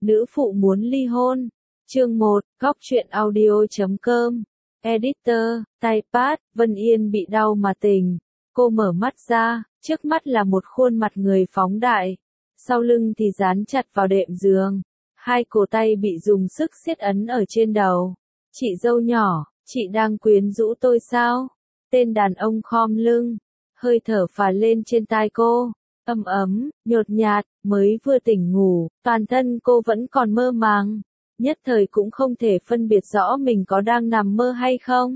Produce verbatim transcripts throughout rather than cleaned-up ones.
nữ phụ muốn ly hôn. Chương một, góc truyện audio.com. Editor, Typepad, Vân Yên bị đau mà tỉnh. Cô mở mắt ra, trước mắt là một khuôn mặt người phóng đại. Sau lưng thì dán chặt vào đệm giường. Hai cổ tay bị dùng sức siết ấn ở trên đầu. Chị dâu nhỏ, chị đang quyến rũ tôi sao? Tên đàn ông khom lưng, hơi thở phả lên trên tai cô. Ấm ấm, nhột nhạt, mới vừa tỉnh ngủ, toàn thân cô vẫn còn mơ màng. Nhất thời cũng không thể phân biệt rõ mình có đang nằm mơ hay không.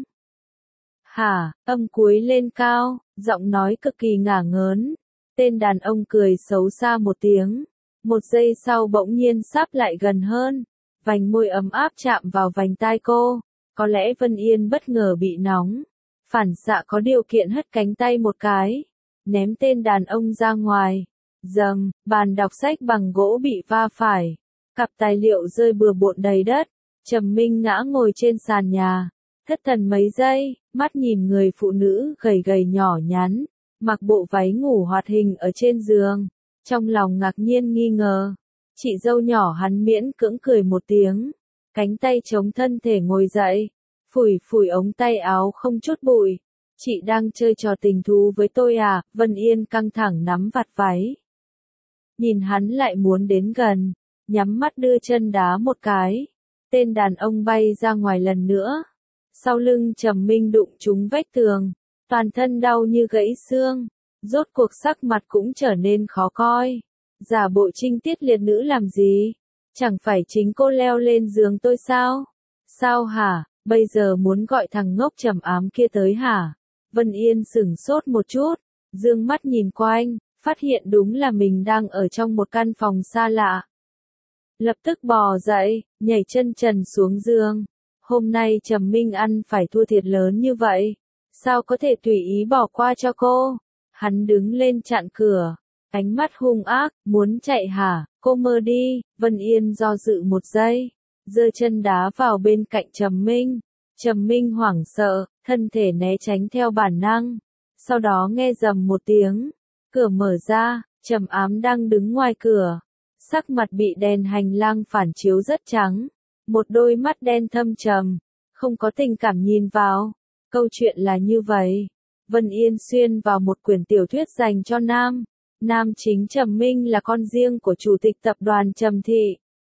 Hả, âm cuối lên cao, giọng nói cực kỳ ngả ngớn. Tên đàn ông cười xấu xa một tiếng. Một giây sau bỗng nhiên sáp lại gần hơn. Vành môi ấm áp chạm vào vành tai cô. Có lẽ Vân Yên bất ngờ bị nóng. Phản xạ có điều kiện hất cánh tay một cái. Ném tên đàn ông ra ngoài. Dầm, bàn đọc sách bằng gỗ bị va phải. Cặp tài liệu rơi bừa bộn đầy đất. Trầm Minh ngã ngồi trên sàn nhà. Thất thần mấy giây, mắt nhìn người phụ nữ gầy gầy nhỏ nhắn. Mặc bộ váy ngủ hoạt hình ở trên giường. Trong lòng ngạc nhiên nghi ngờ. Chị dâu nhỏ hắn miễn cưỡng cười một tiếng. Cánh tay chống thân thể ngồi dậy. Phủi phủi ống tay áo không chút bụi. Chị đang chơi trò tình thú với tôi à? Vân Yên căng thẳng nắm vạt váy. Nhìn hắn lại muốn đến gần. Nhắm mắt đưa chân đá một cái. Tên đàn ông bay ra ngoài lần nữa. Sau lưng Trầm Minh đụng trúng vách tường. Toàn thân đau như gãy xương. Rốt cuộc sắc mặt cũng trở nên khó coi. Giả bộ trinh tiết liệt nữ làm gì? Chẳng phải chính cô leo lên giường tôi sao? Sao hả? Bây giờ muốn gọi thằng ngốc Trầm Ám kia tới hả? Vân Yên sửng sốt một chút. Dương mắt nhìn quanh. Phát hiện đúng là mình đang ở trong một căn phòng xa lạ. Lập tức bò dậy, nhảy chân trần xuống giường. Hôm nay Trầm Minh ăn phải thua thiệt lớn như vậy. Sao có thể tùy ý bỏ qua cho cô? Hắn đứng lên chặn cửa. Ánh mắt hung ác, muốn chạy hả? Cô mơ đi. Vân Yên do dự một giây. Giơ chân đá vào bên cạnh Trầm Minh. Trầm Minh hoảng sợ, thân thể né tránh theo bản năng. Sau đó nghe rầm một tiếng. Cửa mở ra, Trầm Ám đang đứng ngoài cửa. Sắc mặt bị đèn hành lang phản chiếu rất trắng. Một đôi mắt đen thâm trầm. Không có tình cảm nhìn vào. Câu chuyện là như vậy. Vân Yên xuyên vào một quyển tiểu thuyết dành cho nam. Nam chính Trầm Minh là con riêng của chủ tịch tập đoàn Trầm Thị.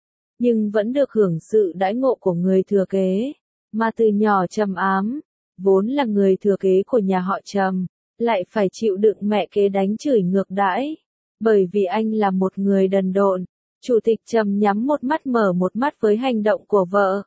Nhưng vẫn được hưởng sự đãi ngộ của người thừa kế. Mà từ nhỏ Trầm Ám, vốn là người thừa kế của nhà họ Trầm, lại phải chịu đựng mẹ kế đánh chửi ngược đãi. Bởi vì anh là một người đần độn, chủ tịch Trầm nhắm một mắt mở một mắt với hành động của vợ.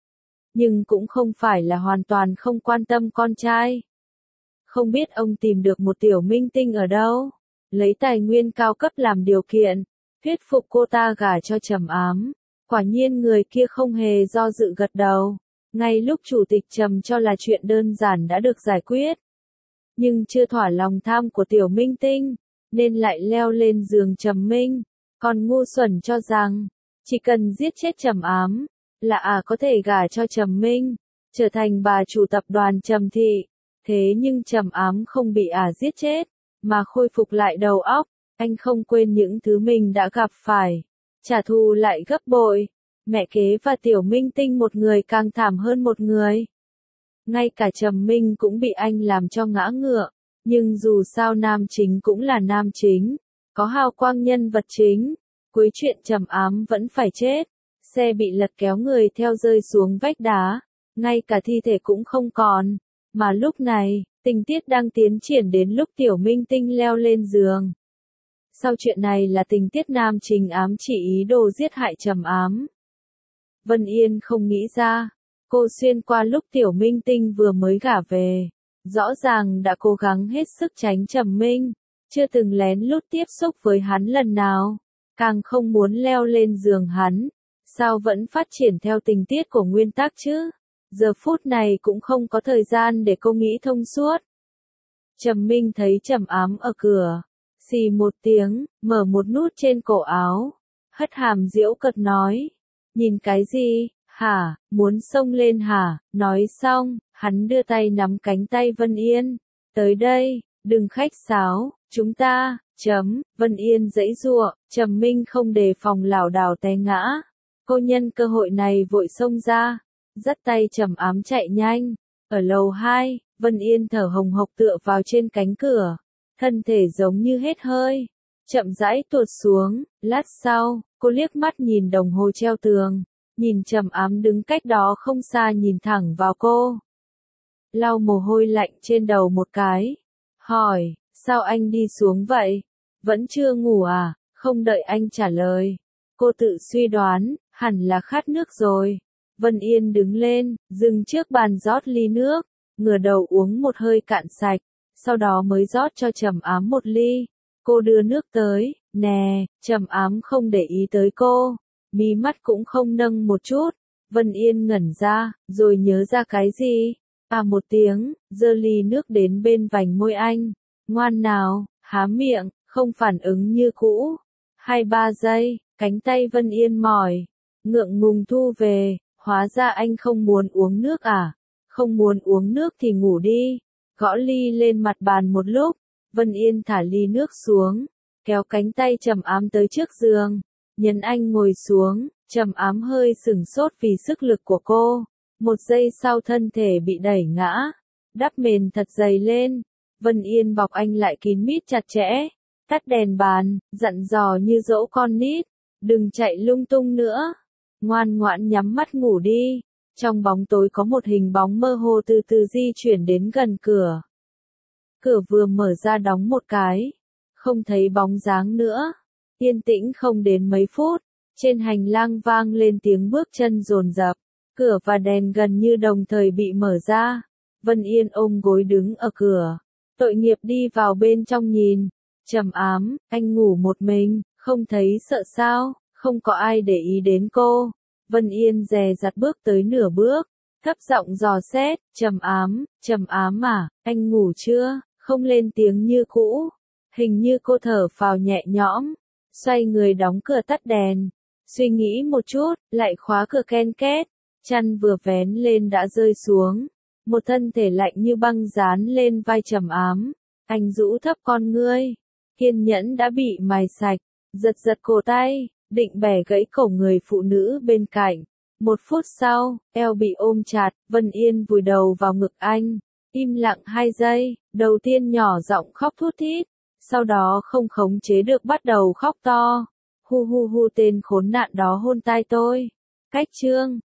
Nhưng cũng không phải là hoàn toàn không quan tâm con trai. Không biết ông tìm được một tiểu minh tinh ở đâu, lấy tài nguyên cao cấp làm điều kiện, thuyết phục cô ta gả cho Trầm Ám. Quả nhiên người kia không hề do dự gật đầu. Ngay lúc chủ tịch Trầm cho là chuyện đơn giản đã được giải quyết. Nhưng chưa thỏa lòng tham của tiểu minh tinh, nên lại leo lên giường Trầm Minh. Còn ngu xuẩn cho rằng, chỉ cần giết chết Trầm Ám, là à có thể gả cho Trầm Minh, trở thành bà chủ tập đoàn Trầm Thị. Thế nhưng Trầm Ám không bị ả à giết chết, mà khôi phục lại đầu óc. Anh không quên những thứ mình đã gặp phải, trả thù lại gấp bội. Mẹ kế và tiểu minh tinh một người càng thảm hơn một người. Ngay cả Trầm Minh cũng bị anh làm cho ngã ngựa. Nhưng dù sao nam chính cũng là nam chính, có hào quang nhân vật chính. Cuối chuyện Trầm Ám vẫn phải chết. Xe bị lật kéo người theo rơi xuống vách đá. Ngay cả thi thể cũng không còn. Mà lúc này, tình tiết đang tiến triển đến lúc tiểu minh tinh leo lên giường. Sau chuyện này là tình tiết nam chính ám chỉ ý đồ giết hại Trầm Ám. Vân Yên không nghĩ ra. Cô xuyên qua lúc tiểu minh tinh vừa mới gả về. Rõ ràng đã cố gắng hết sức tránh Trầm Minh. Chưa từng lén lút tiếp xúc với hắn lần nào. Càng không muốn leo lên giường hắn. Sao vẫn phát triển theo tình tiết của nguyên tắc chứ? Giờ phút này cũng không có thời gian để cô nghĩ thông suốt. Trầm Minh thấy Trầm Ám ở cửa. Xì một tiếng, mở một nút trên cổ áo. Hất hàm giễu cợt nói. Nhìn cái gì, hả, muốn xông lên hả? Nói xong, hắn đưa tay nắm cánh tay Vân Yên. Tới đây, đừng khách sáo, chúng ta, chấm, Vân Yên giãy giụa, Trầm Minh không đề phòng lảo đảo té ngã. Cô nhân cơ hội này vội xông ra, dắt tay Trầm Ám chạy nhanh. Ở lầu hai, Vân Yên thở hồng hộc tựa vào trên cánh cửa, thân thể giống như hết hơi, chậm rãi tuột xuống. Lát sau, cô liếc mắt nhìn đồng hồ treo tường, nhìn Trầm Ám đứng cách đó không xa nhìn thẳng vào cô. Lau mồ hôi lạnh trên đầu một cái, hỏi, sao anh đi xuống vậy? Vẫn chưa ngủ à? Không đợi anh trả lời, cô tự suy đoán, hẳn là khát nước rồi. Vân Yên đứng lên, dừng trước bàn rót ly nước, ngửa đầu uống một hơi cạn sạch, sau đó mới rót cho Trầm Ám một ly. Cô đưa nước tới, nè. Trầm Ám không để ý tới cô, mí mắt cũng không nâng một chút. Vân Yên ngẩn ra, rồi nhớ ra cái gì? À một tiếng, giơ ly nước đến bên vành môi anh. Ngoan nào, há miệng, không phản ứng như cũ. Hai ba giây, cánh tay Vân Yên mỏi, ngượng ngùng thu về. Hóa ra anh không muốn uống nước à? Không muốn uống nước thì ngủ đi. Gõ ly lên mặt bàn một lúc, Vân Yên thả ly nước xuống, kéo cánh tay Trầm Ám tới trước giường, nhấn anh ngồi xuống. Trầm Ám hơi sửng sốt vì sức lực của cô. Một giây sau thân thể bị đẩy ngã, đắp mền thật dày lên. Vân Yên bọc anh lại kín mít chặt chẽ, tắt đèn bàn, dặn dò như dỗ con nít, đừng chạy lung tung nữa, ngoan ngoãn nhắm mắt ngủ đi. Trong bóng tối có một hình bóng mơ hồ từ từ di chuyển đến gần cửa. Cửa vừa mở ra đóng một cái, không thấy bóng dáng nữa. Yên tĩnh không đến mấy phút, trên hành lang vang lên tiếng bước chân dồn dập, cửa và đèn gần như đồng thời bị mở ra. Vân Yên ôm gối đứng ở cửa, tội nghiệp đi vào bên trong nhìn. Trầm Ám, anh ngủ một mình, không thấy sợ sao? Không có ai để ý đến cô. Vân Yên dè dặt bước tới nửa bước, thấp giọng dò xét, Trầm Ám, Trầm Ám à, anh ngủ chưa? Không lên tiếng như cũ. Hình như cô thở phào nhẹ nhõm, xoay người đóng cửa tắt đèn. Suy nghĩ một chút, lại khóa cửa ken két. Chăn vừa vén lên đã rơi xuống. Một thân thể lạnh như băng dán lên vai Trầm Ám. Anh rũ thấp con ngươi, kiên nhẫn đã bị mài sạch, giật giật cổ tay, định bẻ gãy cổ người phụ nữ bên cạnh. Một phút sau, eo bị ôm chặt, Vân Yên vùi đầu vào ngực anh, im lặng hai giây, đầu tiên nhỏ giọng khóc thút thít, sau đó không khống chế được bắt đầu khóc to. Hu hu hu, tên khốn nạn đó hôn tai tôi. Cách chương